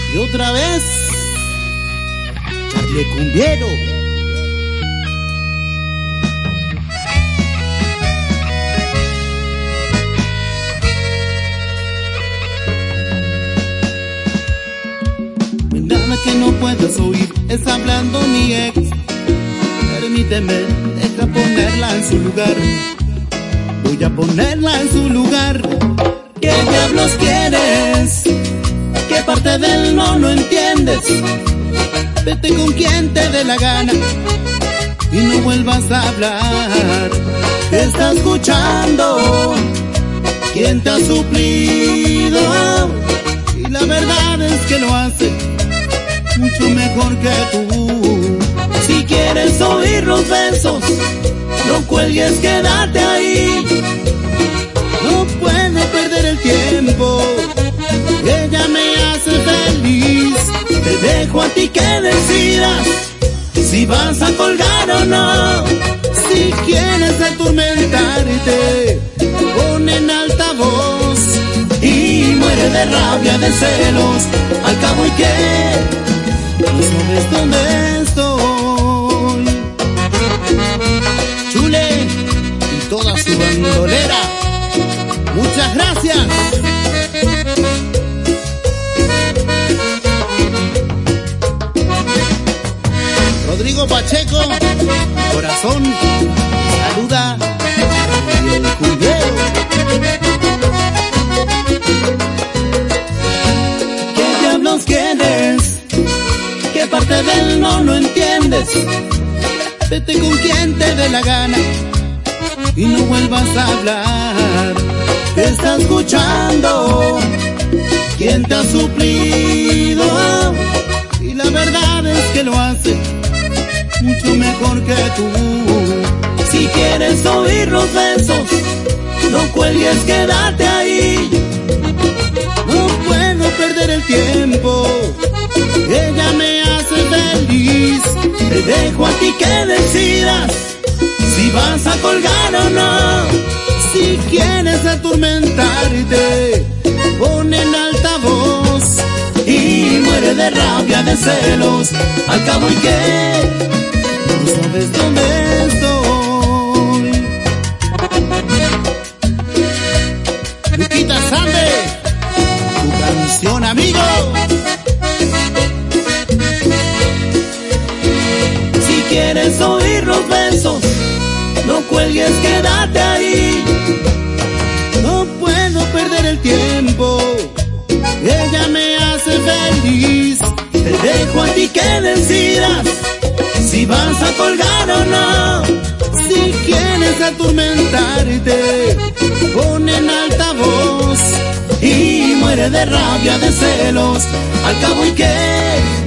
Y otra vez, Charlie Cumbiero. Nada que no puedas oír está hablando mi ex. Permíteme, deja ponerla en su lugar. Voy a ponerla en su lugar. ¿Qué diablos quieres? ¿Qué parte del no entiendes? Vete con quien te dé la gana y no vuelvas a hablar. Te está escuchando quien te ha suplido, y la verdad es que lo hace mucho mejor que tú. Si quieres oír los besos, no cuelgues, quédate ahí. No puedo perder el tiempo, ella me hace feliz. Te dejo a ti que decidas si vas a colgar o no. Si quieres atormentarte, pon en altavoz y muere de rabia, de celos. Al cabo, ¿y qué? No sabes dónde estoy. Chule y toda su bandolera, muchas gracias. Rodrigo Pacheco, corazón, saluda y el cumbiero. ¿Qué diablos quieres? ¿Qué parte del no entiendes? Vete con quien te dé la gana y no vuelvas a hablar. Te está escuchando quien te ha suplido, y la verdad es que lo hace mucho mejor que tú. Si quieres oír los besos, no cuelgues, quédate ahí. No puedo perder el tiempo, ella me hace feliz. Te dejo a ti que decidas si vas a colgar o no. Si quieres atormentarte, pon en altavoz y muere de rabia, de celos. Al cabo, ¿y qué? No sabes dónde estoy. Luquita Sande, tu canción, amigo. Si quieres oír los besos, no cuelgues, quédate ahí. No puedo perder el tiempo, ella me hace feliz. Te dejo a ti que decidas si vas a colgar o no. Si quieres atormentarte, pon en altavoz y muere de rabia, de celos. Al cabo, ¿y qué?